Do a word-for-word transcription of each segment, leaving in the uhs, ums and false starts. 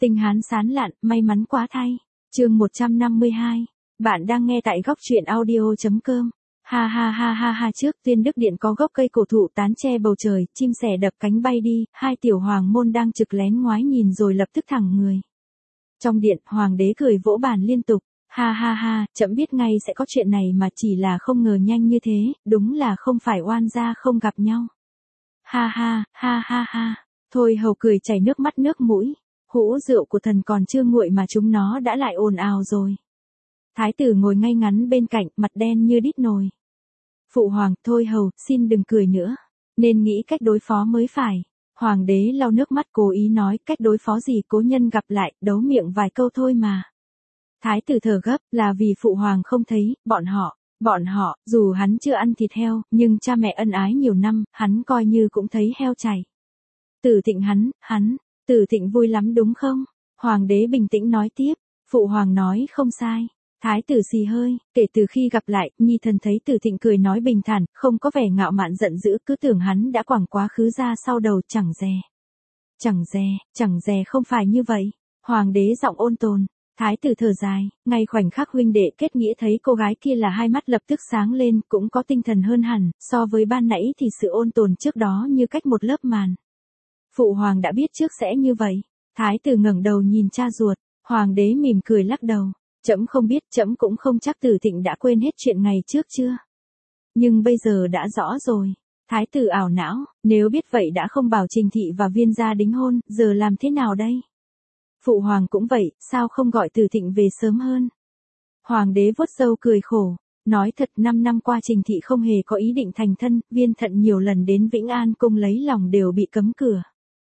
Tinh Hán sán lạn, may mắn quá thay. Chương một trăm năm mươi hai. Bạn đang nghe tại góc truyện audio chấm com. Ha ha ha ha ha, trước Tuyên Đức Điện có gốc cây cổ thụ tán che bầu trời, chim sẻ đập cánh bay đi, hai tiểu hoàng môn đang trực lén ngoái nhìn rồi lập tức thẳng người. Trong điện, hoàng đế cười vỗ bàn liên tục. Ha ha ha, trẫm biết ngay sẽ có chuyện này mà chỉ là không ngờ nhanh như thế, đúng là không phải oan gia không gặp nhau. Ha ha, ha ha ha. Thôi Hầu cười chảy nước mắt nước mũi. Hũ rượu của thần còn chưa nguội mà chúng nó đã lại ồn ào rồi. Thái tử ngồi ngay ngắn bên cạnh, mặt đen như đít nồi. Phụ hoàng, Thôi Hầu, xin đừng cười nữa. Nên nghĩ cách đối phó mới phải. Hoàng đế lau nước mắt cố ý nói, cách đối phó gì, cố nhân gặp lại, đấu miệng vài câu thôi mà. Thái tử thở gấp, là vì phụ hoàng không thấy, bọn họ, bọn họ, dù hắn chưa ăn thịt heo, nhưng cha mẹ ân ái nhiều năm, hắn coi như cũng thấy heo chảy. Tử Thịnh hắn, hắn, Tử Thịnh vui lắm đúng không? Hoàng đế bình tĩnh nói tiếp, phụ hoàng nói không sai. Thái tử xì hơi, kể từ khi gặp lại, nhi thần thấy Tử Thịnh cười nói bình thản, không có vẻ ngạo mạn giận dữ, cứ tưởng hắn đã quẳng quá khứ ra sau đầu, chẳng dè. Chẳng dè, chẳng dè không phải như vậy. Hoàng đế giọng ôn tồn. Thái tử thở dài, ngay khoảnh khắc huynh đệ kết nghĩa thấy cô gái kia là hai mắt lập tức sáng lên, cũng có tinh thần hơn hẳn, so với ban nãy thì sự ôn tồn trước đó như cách một lớp màn. Phụ hoàng đã biết trước sẽ như vậy. Thái tử ngẩng đầu nhìn cha ruột, hoàng đế mỉm cười lắc đầu. Trẫm không biết, trẫm cũng không chắc Tử Thịnh đã quên hết chuyện ngày trước chưa. Nhưng bây giờ đã rõ rồi. Thái tử ảo não, nếu biết vậy đã không bảo Trình thị và Viên gia đính hôn, giờ làm thế nào đây? Phụ hoàng cũng vậy, sao không gọi Tử Thịnh về sớm hơn? Hoàng đế vuốt râu cười khổ, nói thật năm năm qua Trình thị không hề có ý định thành thân, Viên Thận nhiều lần đến Vĩnh An cung lấy lòng đều bị cấm cửa.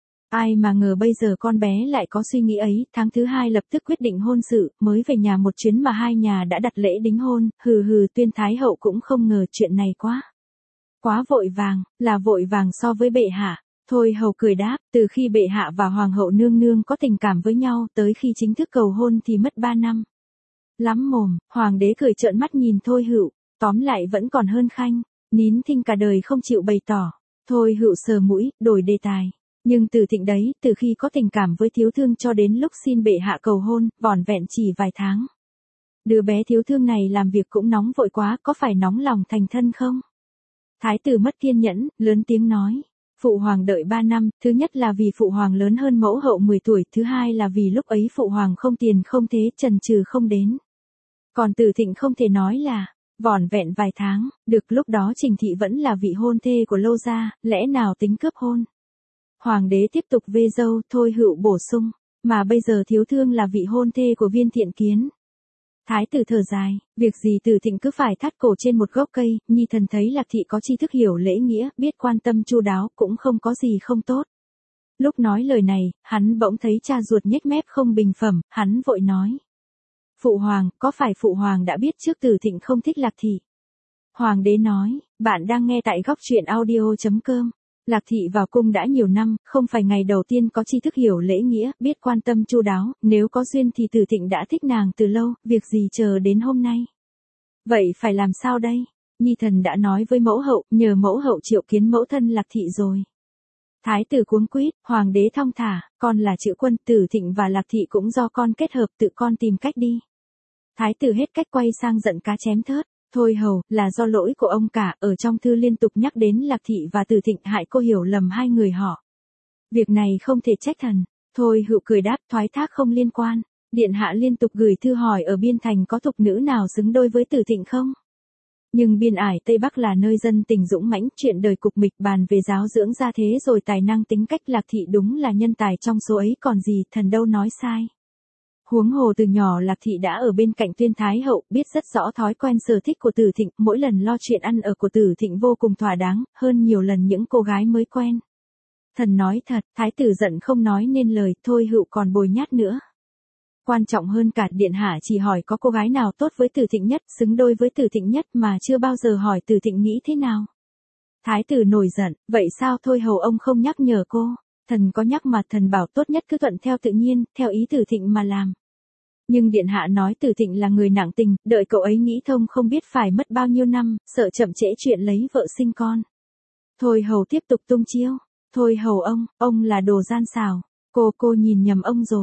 Ai mà ngờ bây giờ con bé lại có suy nghĩ ấy, tháng thứ hai lập tức quyết định hôn sự, mới về nhà một chuyến mà hai nhà đã đặt lễ đính hôn, hừ hừ Tuyên Thái hậu cũng không ngờ chuyện này quá. Quá vội vàng, là vội vàng so với bệ hạ. Thôi Hầu cười đáp, từ khi bệ hạ và hoàng hậu nương nương có tình cảm với nhau, tới khi chính thức cầu hôn thì mất ba năm. Lắm mồm, hoàng đế cười trợn mắt nhìn Thôi Hựu, tóm lại vẫn còn hơn Khanh, nín thinh cả đời không chịu bày tỏ. Thôi Hựu sờ mũi, đổi đề tài. Nhưng Tử Thịnh đấy, từ khi có tình cảm với Thiếu Thương cho đến lúc xin bệ hạ cầu hôn, vỏn vẹn chỉ vài tháng. Đứa bé Thiếu Thương này làm việc cũng nóng vội quá, có phải nóng lòng thành thân không? Thái tử mất kiên nhẫn, lớn tiếng nói. Phụ hoàng đợi ba năm, thứ nhất là vì phụ hoàng lớn hơn mẫu hậu mười tuổi, thứ hai là vì lúc ấy phụ hoàng không tiền không thế, chần chừ không đến. Còn Tử Thịnh không thể nói là, vỏn vẹn vài tháng, được lúc đó Trình thị vẫn là vị hôn thê của Lô gia, lẽ nào tính cướp hôn? Hoàng đế tiếp tục vê dâu, Thôi Hựu bổ sung, mà bây giờ Thiếu Thương là vị hôn thê của Viên Thiện Kiến. Thái tử thở dài, việc gì Tử Thịnh cứ phải thắt cổ trên một gốc cây, nhi thần thấy Lạc thị có tri thức hiểu lễ nghĩa, biết quan tâm chu đáo, cũng không có gì không tốt. Lúc nói lời này, hắn bỗng thấy cha ruột nhếch mép không bình phẩm, hắn vội nói. Phụ hoàng, có phải phụ hoàng đã biết trước Tử Thịnh không thích Lạc thị? Hoàng đế nói, bạn đang nghe tại góc truyện audio chấm com. Lạc thị vào cung đã nhiều năm, không phải ngày đầu tiên có tri thức hiểu lễ nghĩa, biết quan tâm chu đáo, nếu có duyên thì Tử Thịnh đã thích nàng từ lâu, việc gì chờ đến hôm nay. Vậy phải làm sao đây? Nhi thần đã nói với mẫu hậu, nhờ mẫu hậu triệu kiến mẫu thân Lạc thị rồi. Thái tử cuống quýt, hoàng đế thong thả, con là chữ quân, Tử Thịnh và Lạc thị cũng do con kết hợp, tự con tìm cách đi. Thái tử hết cách quay sang giận cá chém thớt. Thôi Hầu, là do lỗi của ông cả, ở trong thư liên tục nhắc đến Lạc thị và Tử Thịnh, hại cô hiểu lầm hai người họ. Việc này không thể trách thần. Thôi Hựu cười đáp, thoái thác không liên quan. Điện hạ liên tục gửi thư hỏi ở biên thành có thục nữ nào xứng đôi với Tử Thịnh không? Nhưng biên ải Tây Bắc là nơi dân tình dũng mãnh, chuyện đời cục mịch, bàn về giáo dưỡng ra thế rồi tài năng tính cách, Lạc thị đúng là nhân tài trong số ấy, còn gì, thần đâu nói sai. Huống hồ từ nhỏ Lạc thị đã ở bên cạnh Tuyên Thái hậu, biết rất rõ thói quen sở thích của Tử Thịnh, mỗi lần lo chuyện ăn ở của Tử Thịnh vô cùng thỏa đáng, hơn nhiều lần những cô gái mới quen. Thần nói thật, thái tử giận không nói nên lời, Thôi Hựu còn bồi nhát nữa. Quan trọng hơn cả, điện hạ chỉ hỏi có cô gái nào tốt với Tử Thịnh nhất, xứng đôi với Tử Thịnh nhất mà chưa bao giờ hỏi Tử Thịnh nghĩ thế nào. Thái tử nổi giận, vậy sao Thôi Hầu ông không nhắc nhở cô? Thần có nhắc mà, thần bảo tốt nhất cứ thuận theo tự nhiên, theo ý Tử Thịnh mà làm. Nhưng điện hạ nói Tử Thịnh là người nặng tình, đợi cậu ấy nghĩ thông không biết phải mất bao nhiêu năm, sợ chậm trễ chuyện lấy vợ sinh con. Thôi Hầu tiếp tục tung chiêu. Thôi Hầu ông, ông là đồ gian xảo. Cô cô nhìn nhầm ông rồi.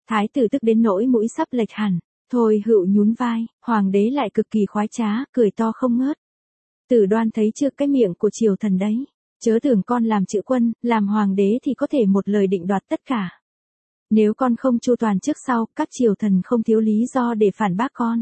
Thái tử tức đến nỗi mũi sắp lệch hẳn. Thôi Hựu nhún vai, hoàng đế lại cực kỳ khoái trá, cười to không ngớt. Tử Đoan thấy chưa, cái miệng của triều thần đấy. Chớ tưởng con làm chữ quân, làm hoàng đế thì có thể một lời định đoạt tất cả. Nếu con không chu toàn trước sau, các triều thần không thiếu lý do để phản bác con.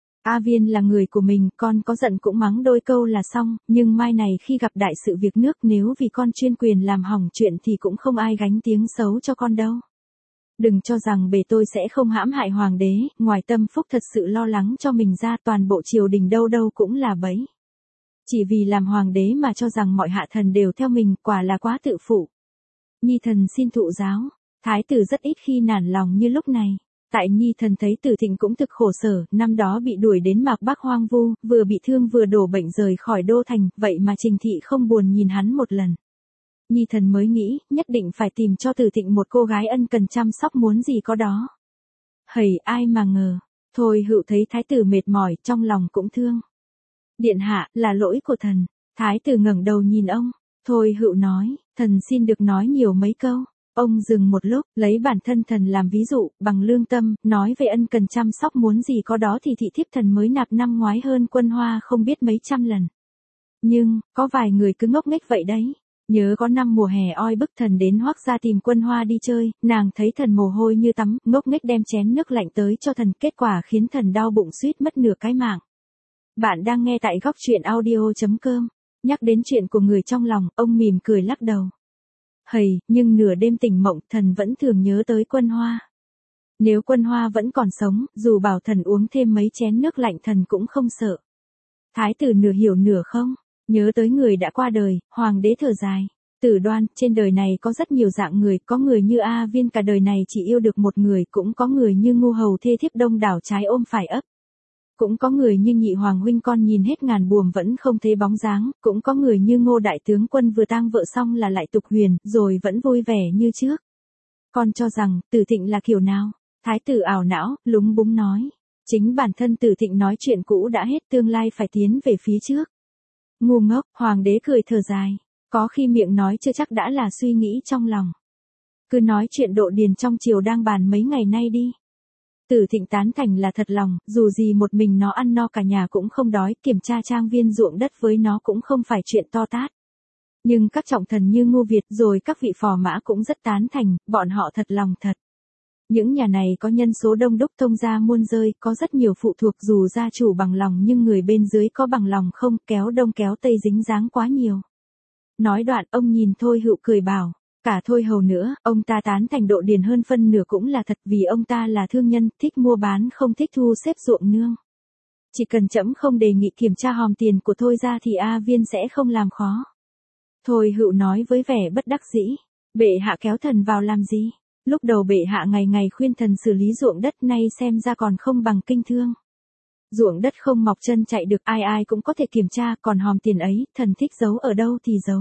A Viên là người của mình, con có giận cũng mắng đôi câu là xong, nhưng mai này khi gặp đại sự việc nước, nếu vì con chuyên quyền làm hỏng chuyện thì cũng không ai gánh tiếng xấu cho con đâu. Đừng cho rằng bề tôi sẽ không hãm hại hoàng đế, ngoài Tâm Phúc thật sự lo lắng cho mình ra, toàn bộ triều đình đâu đâu cũng là bẫy. Chỉ vì làm hoàng đế mà cho rằng mọi hạ thần đều theo mình, quả là quá tự phụ. Nhi thần xin thụ giáo. Thái tử rất ít khi nản lòng như lúc này. Tại Nhi thần thấy Tử Thịnh cũng thực khổ sở, năm đó bị đuổi đến Mạc Bắc hoang vu, vừa bị thương vừa đổ bệnh rời khỏi đô thành, vậy mà Trình Thị không buồn nhìn hắn một lần. Nhi thần mới nghĩ, nhất định phải tìm cho Tử Thịnh một cô gái ân cần chăm sóc muốn gì có đó. Hầy, ai mà ngờ. Thôi Hựu thấy thái tử mệt mỏi, trong lòng cũng thương. Điện hạ, là lỗi của thần. Thái tử ngẩng đầu nhìn ông. Thôi Hựu nói, thần xin được nói nhiều mấy câu. Ông dừng một lúc, lấy bản thân thần làm ví dụ, bằng lương tâm, nói về ân cần chăm sóc muốn gì có đó thì thị thiếp thần mới nạp năm ngoái hơn Quân Hoa không biết mấy trăm lần. Nhưng, có vài người cứ ngốc nghếch vậy đấy. Nhớ có năm mùa hè oi bức thần đến Hoác gia tìm Quân Hoa đi chơi, nàng thấy thần mồ hôi như tắm, ngốc nghếch đem chén nước lạnh tới cho thần, kết quả khiến thần đau bụng suýt mất nửa cái mạng. Bạn đang nghe tại góc truyện audio chấm com. Nhắc đến chuyện của người trong lòng, ông mỉm cười lắc đầu. Hầy, nhưng nửa đêm tỉnh mộng, thần vẫn thường nhớ tới Quân Hoa. Nếu Quân Hoa vẫn còn sống, dù bảo thần uống thêm mấy chén nước lạnh thần cũng không sợ. Thái tử nửa hiểu nửa không, nhớ tới người đã qua đời, hoàng đế thở dài. Tử Đoan, trên đời này có rất nhiều dạng người, có người như A Viên cả đời này chỉ yêu được một người, cũng có người như ngu hầu thê thiếp đông đảo trái ôm phải ấp. Cũng có người như nhị hoàng huynh con nhìn hết ngàn buồm vẫn không thấy bóng dáng, cũng có người như Ngô đại tướng quân vừa tang vợ xong là lại tục huyền, rồi vẫn vui vẻ như trước. Con cho rằng, Tử Thịnh là kiểu nào? Thái tử ảo não, lúng búng nói. Chính bản thân Tử Thịnh nói chuyện cũ đã hết, tương lai phải tiến về phía trước. Ngu ngốc, hoàng đế cười thở dài. Có khi miệng nói chưa chắc đã là suy nghĩ trong lòng. Cứ nói chuyện độ điền trong triều đang bàn mấy ngày nay đi. Tử Thịnh tán thành là thật lòng, dù gì một mình nó ăn no cả nhà cũng không đói, kiểm tra trang viên ruộng đất với nó cũng không phải chuyện to tát. Nhưng các trọng thần như Ngô Việt rồi các vị phò mã cũng rất tán thành, bọn họ thật lòng thật. Những nhà này có nhân số đông đúc thông gia muôn rơi, có rất nhiều phụ thuộc dù gia chủ bằng lòng nhưng người bên dưới có bằng lòng không, kéo đông kéo tây dính dáng quá nhiều. Nói đoạn ông nhìn Thôi Hựu cười bảo. Cả Thôi Hầu nữa, ông ta tán thành độ điền hơn phân nửa cũng là thật vì ông ta là thương nhân, thích mua bán không thích thu xếp ruộng nương. Chỉ cần trẫm không đề nghị kiểm tra hòm tiền của Thôi ra thì A Viên sẽ không làm khó. Thôi Hựu nói với vẻ bất đắc dĩ, bệ hạ kéo thần vào làm gì? Lúc đầu bệ hạ ngày ngày khuyên thần xử lý ruộng đất nay xem ra còn không bằng kinh thương. Ruộng đất không mọc chân chạy được ai ai cũng có thể kiểm tra, còn hòm tiền ấy, thần thích giấu ở đâu thì giấu.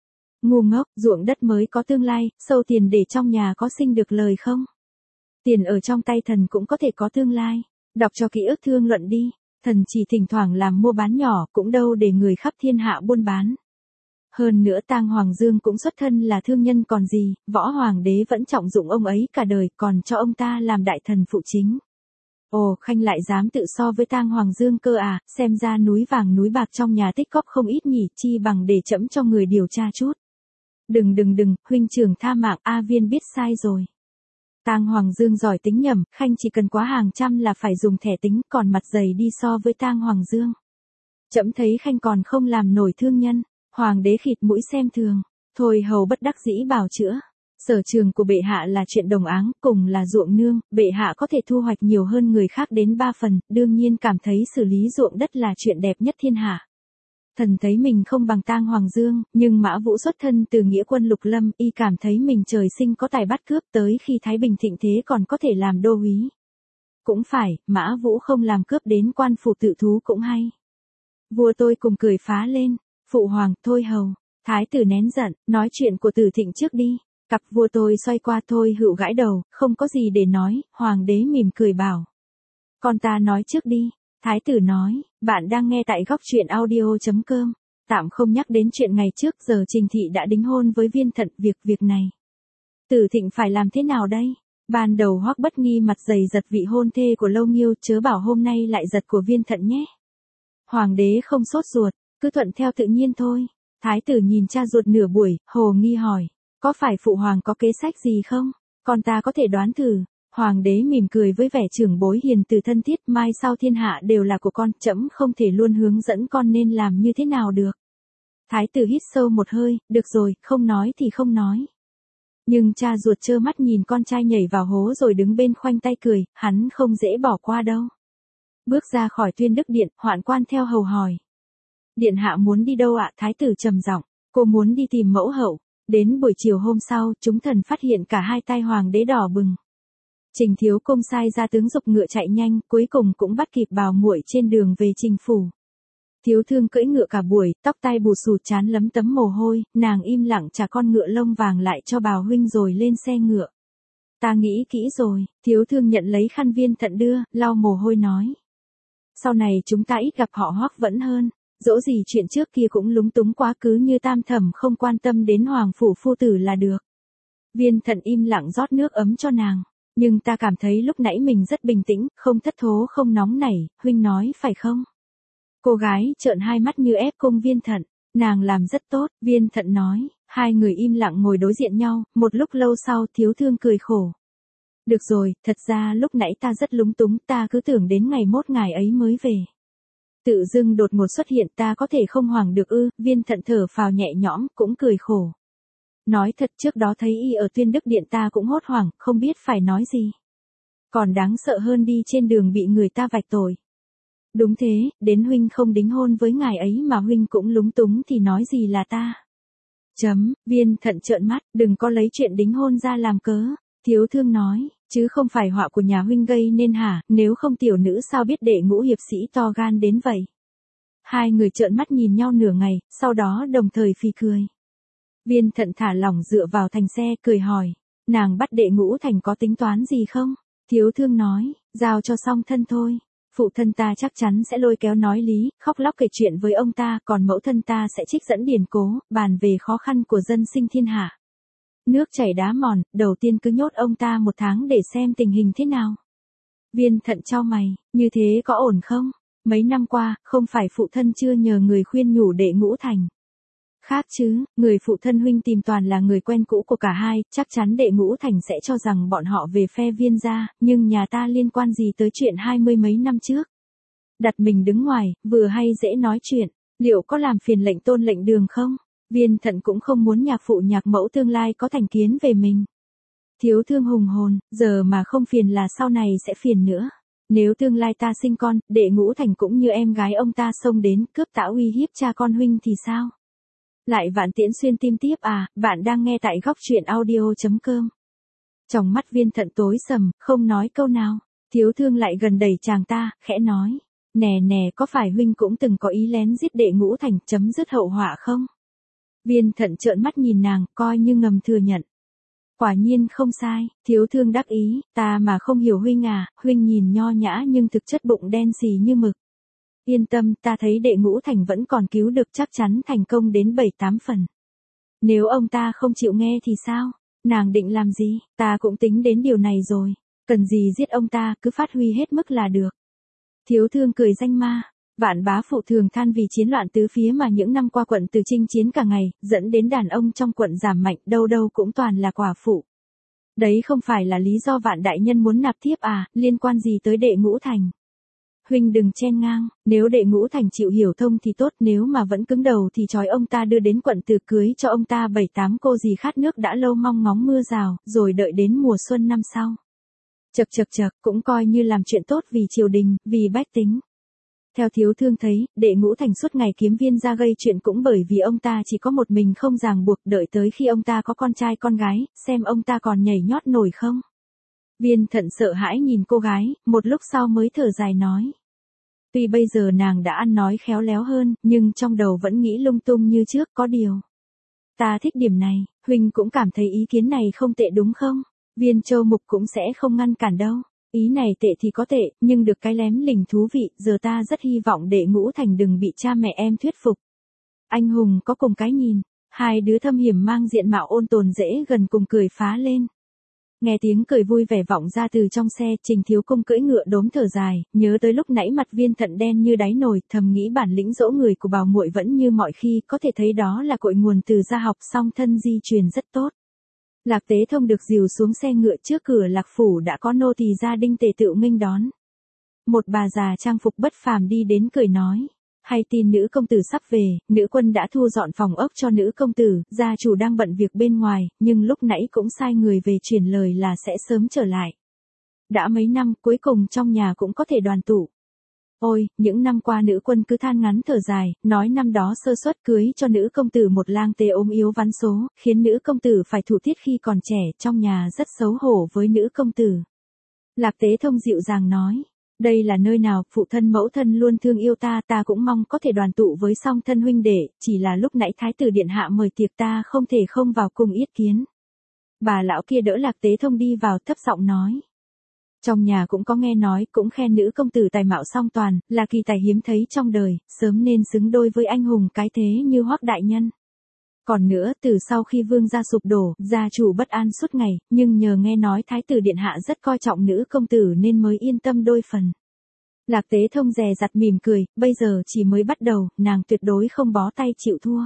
Ngu ngốc, ruộng đất mới có tương lai, sâu tiền để trong nhà có sinh được lời không? Tiền ở trong tay thần cũng có thể có tương lai. Đọc cho kỹ ức thương luận đi. Thần chỉ thỉnh thoảng làm mua bán nhỏ, cũng đâu để người khắp thiên hạ buôn bán. Hơn nữa Tang Hoàng Dương cũng xuất thân là thương nhân còn gì, võ hoàng đế vẫn trọng dụng ông ấy cả đời, còn cho ông ta làm đại thần phụ chính. Ồ, Khanh lại dám tự so với Tang Hoàng Dương cơ à, xem ra núi vàng núi bạc trong nhà tích góp không ít nhỉ, chi bằng để trẫm cho người điều tra chút. Đừng đừng đừng, huynh trưởng tha mạng, A Viên biết sai rồi. Tang Hoàng Dương giỏi tính nhầm, Khanh chỉ cần quá hàng trăm là phải dùng thẻ tính, còn mặt dày đi so với Tang Hoàng Dương. Trẫm thấy Khanh còn không làm nổi thương nhân. Hoàng đế khịt mũi xem thường. Thôi Hầu bất đắc dĩ bào chữa. Sở trường của bệ hạ là chuyện đồng áng, cùng là ruộng nương, bệ hạ có thể thu hoạch nhiều hơn người khác đến ba phần, đương nhiên cảm thấy xử lý ruộng đất là chuyện đẹp nhất thiên hạ. Thần thấy mình không bằng Tang Hoàng Dương, nhưng Mã Vũ xuất thân từ nghĩa quân lục lâm, y cảm thấy mình trời sinh có tài bắt cướp, tới khi Thái Bình thịnh thế còn có thể làm đô úy. Cũng phải, Mã Vũ không làm cướp đến quan phủ tự thú cũng hay. Vua tôi cùng cười phá lên. Phụ hoàng, Thôi Hầu. Thái tử nén giận, nói chuyện của Tử Thịnh trước đi. Cặp vua tôi xoay qua Thôi Hựu gãi đầu, không có gì để nói, hoàng đế mỉm cười bảo. Con ta nói trước đi. Thái tử nói, bạn đang nghe tại góc truyện audio chấm com. Tạm không nhắc đến chuyện ngày trước giờ Trình Thị đã đính hôn với Viên Thận, việc việc này. Tử Thịnh phải làm thế nào đây? Ban đầu Hoắc Bất Nghi mặt dày giật vị hôn thê của Lâu Nghiêu, chớ bảo hôm nay lại giật của Viên Thận nhé. Hoàng đế không sốt ruột, cứ thuận theo tự nhiên thôi. Thái tử nhìn cha ruột nửa buổi, hồ nghi hỏi, có phải phụ hoàng có kế sách gì không? Con ta có thể đoán thử. Hoàng đế mỉm cười với vẻ trưởng bối hiền từ thân thiết, mai sau thiên hạ đều là của con, trẫm không thể luôn hướng dẫn con nên làm như thế nào được. Thái tử hít sâu một hơi, được rồi, không nói thì không nói. Nhưng cha ruột trơ mắt nhìn con trai nhảy vào hố rồi đứng bên khoanh tay cười, hắn không dễ bỏ qua đâu. Bước ra khỏi Tuyên Đức Điện, hoạn quan theo hầu hỏi. Điện hạ muốn đi đâu ạ? Thái tử trầm giọng, cô muốn đi tìm mẫu hậu. Đến buổi chiều hôm sau, chúng thần phát hiện cả hai tay hoàng đế đỏ bừng. Trình Thiếu Công sai ra tướng giục ngựa chạy nhanh, cuối cùng cũng bắt kịp Bảo muội trên đường về Trình phủ. Thiếu Thương cưỡi ngựa cả buổi, tóc tai bù xù, trán lấm tấm mồ hôi, nàng im lặng trả con ngựa lông vàng lại cho Bảo huynh rồi lên xe ngựa. Ta nghĩ kỹ rồi. Thiếu Thương nhận lấy khăn Viên Thận đưa, lau mồ hôi nói. Sau này chúng ta ít gặp họ Hoắc vẫn hơn. Dẫu gì chuyện trước kia cũng lúng túng quá, cứ như Tam Thẩm không quan tâm đến hoàng phủ phu tử là được. Viên Thận im lặng rót nước ấm cho nàng. Nhưng ta cảm thấy lúc nãy mình rất bình tĩnh, không thất thố không nóng nảy, huynh nói phải không? Cô gái trợn hai mắt như ép cung Viên Thận. Nàng làm rất tốt, Viên Thận nói. Hai người im lặng ngồi đối diện nhau, một lúc lâu sau Thiếu Thương cười khổ. Được rồi, thật ra lúc nãy ta rất lúng túng, ta cứ tưởng đến ngày mốt ngày ấy mới về. Tự dưng đột ngột xuất hiện, ta có thể không hoảng được ư? Viên Thận thở phào nhẹ nhõm, cũng cười khổ. Nói thật, trước đó thấy y ở Tuyên Đức Điện ta cũng hốt hoảng, không biết phải nói gì. Còn đáng sợ hơn đi trên đường bị người ta vạch tội. Đúng thế, đến huynh không đính hôn với ngài ấy mà huynh cũng lúng túng thì nói gì là ta. Chấm, Viên Thận trợn mắt, đừng có lấy chuyện đính hôn ra làm cớ. Thiếu Thương nói, chứ không phải họa của nhà huynh gây nên hả, nếu không tiểu nữ sao biết đệ Ngũ hiệp sĩ to gan đến vậy. Hai người trợn mắt nhìn nhau nửa ngày, sau đó đồng thời phì cười. Viên Thận thả lỏng dựa vào thành xe, cười hỏi, nàng bắt đệ Ngũ Thành có tính toán gì không? Thiếu Thương nói, giao cho song thân thôi. Phụ thân ta chắc chắn sẽ lôi kéo nói lý, khóc lóc kể chuyện với ông ta, còn mẫu thân ta sẽ trích dẫn điển cố, bàn về khó khăn của dân sinh thiên hạ. Nước chảy đá mòn, đầu tiên cứ nhốt ông ta một tháng để xem tình hình thế nào. Viên Thận chau mày, như thế có ổn không? Mấy năm qua, không phải phụ thân chưa nhờ người khuyên nhủ đệ Ngũ Thành. Khác chứ, người phụ thân huynh tìm toàn là người quen cũ của cả hai, chắc chắn đệ Ngũ Thành sẽ cho rằng bọn họ về phe Viên gia, nhưng nhà ta liên quan gì tới chuyện hai mươi mấy năm trước. Đặt mình đứng ngoài, vừa hay dễ nói chuyện, liệu có làm phiền lệnh Tôn lệnh Đường không? Viên Thận cũng không muốn nhạc phụ nhạc mẫu tương lai có thành kiến về mình. Thiếu Thương hùng hồn, giờ mà không phiền là sau này sẽ phiền nữa. Nếu tương lai ta sinh con, đệ Ngũ Thành cũng như em gái ông ta xông đến cướp tã uy hiếp cha con huynh thì sao? Lại Vạn Tiễn xuyên tim tiếp à? Bạn đang nghe tại góc truyện audio chấm com. Trong mắt Viên Thận tối sầm, không nói câu nào. Thiếu Thương lại gần đẩy chàng ta, khẽ nói, nè nè, có phải huynh cũng từng có ý lén giết đệ Ngũ Thành, chấm dứt hậu họa không? Viên Thận trợn mắt nhìn nàng, coi như ngầm thừa nhận. Quả nhiên không sai. Thiếu Thương đắc ý, ta mà không hiểu huynh à, huynh nhìn nho nhã nhưng thực chất bụng đen xì như mực. Yên tâm, ta thấy đệ Ngũ Thành vẫn còn cứu được, chắc chắn thành công đến bảy tám phần. Nếu ông ta không chịu nghe thì sao? Nàng định làm gì? Ta cũng tính đến điều này rồi. Cần gì giết ông ta, cứ phát huy hết mức là được. Thiếu Thương cười danh ma. Vạn bá phụ thường than vì chiến loạn tứ phía mà những năm qua quận từ chinh chiến cả ngày, dẫn đến đàn ông trong quận giảm mạnh, đâu đâu cũng toàn là quả phụ. Đấy không phải là lý do Vạn đại nhân muốn nạp thiếp à, liên quan gì tới đệ Ngũ Thành? Huynh đừng chen ngang, nếu đệ Ngũ Thành chịu hiểu thông thì tốt, nếu mà vẫn cứng đầu thì trói ông ta đưa đến quận từ cưới cho ông ta bảy tám cô dì khát nước đã lâu mong ngóng mưa rào, rồi đợi đến mùa xuân năm sau. Chật chật chật, cũng coi như làm chuyện tốt vì triều đình, vì bách tính. Theo Thiếu Thương thấy, đệ Ngũ Thành suốt ngày kiếm Viên gia gây chuyện cũng bởi vì ông ta chỉ có một mình không ràng buộc, đợi tới khi ông ta có con trai con gái, xem ông ta còn nhảy nhót nổi không. Viên Thận sợ hãi nhìn cô gái, một lúc sau mới thở dài nói. Tuy bây giờ nàng đã ăn nói khéo léo hơn, nhưng trong đầu vẫn nghĩ lung tung như trước, có điều. Ta thích điểm này, huynh cũng cảm thấy ý kiến này không tệ đúng không? Viên Châu Mục cũng sẽ không ngăn cản đâu. Ý này tệ thì có tệ, nhưng được cái lém lình thú vị, giờ ta rất hy vọng đệ Ngũ Thành đừng bị cha mẹ em thuyết phục. Anh hùng có cùng cái nhìn, hai đứa thâm hiểm mang diện mạo ôn tồn dễ gần cùng cười phá lên. Nghe tiếng cười vui vẻ vọng ra từ trong xe, Trình Thiếu Công cưỡi ngựa đốm thở dài, nhớ tới lúc nãy mặt Viên Thận đen như đáy nồi, thầm nghĩ bản lĩnh dỗ người của Bảo muội vẫn như mọi khi, có thể thấy đó là cội nguồn từ gia học, song thân di truyền rất tốt. Lạc Tế Thông được dìu xuống xe ngựa, trước cửa Lạc phủ đã có nô tỳ gia đinh tề tựu nghênh đón. Một bà già trang phục bất phàm đi đến cười nói: "Hay tin nữ công tử sắp về, nữ quân đã thu dọn phòng ốc cho nữ công tử, gia chủ đang bận việc bên ngoài, nhưng lúc nãy cũng sai người về truyền lời là sẽ sớm trở lại. Đã mấy năm, cuối cùng trong nhà cũng có thể đoàn tụ." Ôi, những năm qua nữ quân cứ than ngắn thở dài, nói năm đó sơ suất cưới cho nữ công tử một lang tê ốm yếu vắn số, khiến nữ công tử phải thụ tiết khi còn trẻ, trong nhà rất xấu hổ với nữ công tử. Lạc Tế Thông dịu dàng nói: "Đây là nơi nào, phụ thân mẫu thân luôn thương yêu ta, ta cũng mong có thể đoàn tụ với song thân huynh đệ, chỉ là lúc nãy thái tử điện hạ mời tiệc ta không thể không vào cùng yết kiến." Bà lão kia đỡ Lạc Tế Thông đi vào, thấp giọng nói: "Trong nhà cũng có nghe nói, cũng khen nữ công tử tài mạo song toàn, là kỳ tài hiếm thấy trong đời, sớm nên xứng đôi với anh hùng cái thế như Hoắc đại nhân. Còn nữa, từ sau khi vương gia sụp đổ, gia chủ bất an suốt ngày, nhưng nhờ nghe nói thái tử điện hạ rất coi trọng nữ công tử nên mới yên tâm đôi phần." Lạc Tế Thông dè dặt mỉm cười, bây giờ chỉ mới bắt đầu, nàng tuyệt đối không bó tay chịu thua.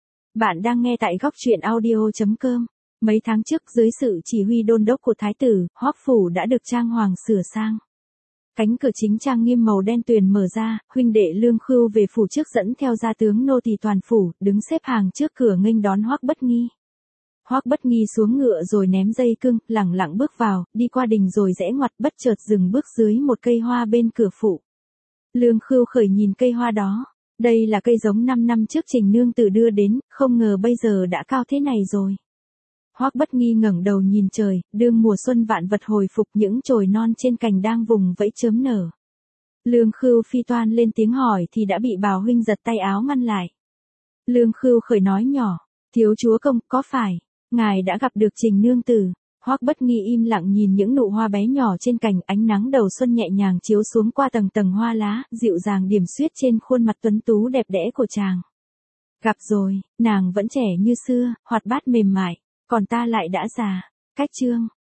Bạn đang nghe tại góc truyện audio chấm com. Mấy tháng trước, dưới sự chỉ huy đôn đốc của thái tử, Hoắc phủ đã được trang hoàng sửa sang. Cánh cửa chính trang nghiêm màu đen tuyền mở ra, huynh đệ Lương Khưu về phủ trước dẫn theo gia tướng nô tỳ toàn phủ, đứng xếp hàng trước cửa nghênh đón Hoắc Bất Nghi. Hoắc Bất Nghi xuống ngựa rồi ném dây cương, lẳng lặng bước vào, đi qua đình rồi rẽ ngoặt, bất chợt dừng bước dưới một cây hoa bên cửa phủ. Lương Khưu khởi nhìn cây hoa đó, đây là cây giống năm năm trước Trình nương tử đưa đến, không ngờ bây giờ đã cao thế này rồi. Hoắc Bất Nghi ngẩng đầu nhìn trời, đương mùa xuân vạn vật hồi phục, những chồi non trên cành đang vùng vẫy chớm nở. Lương Khưu phi toan lên tiếng hỏi thì đã bị Bào huynh giật tay áo ngăn lại. Lương Khưu khởi nói nhỏ: "Thiếu chúa công, có phải ngài đã gặp được Trình nương tử?" Hoắc Bất Nghi im lặng nhìn những nụ hoa bé nhỏ trên cành, ánh nắng đầu xuân nhẹ nhàng chiếu xuống qua tầng tầng hoa lá, dịu dàng điểm xuyết trên khuôn mặt tuấn tú đẹp đẽ của chàng. Gặp rồi, nàng vẫn trẻ như xưa, hoạt bát mềm mại, còn ta lại đã già. Cách chương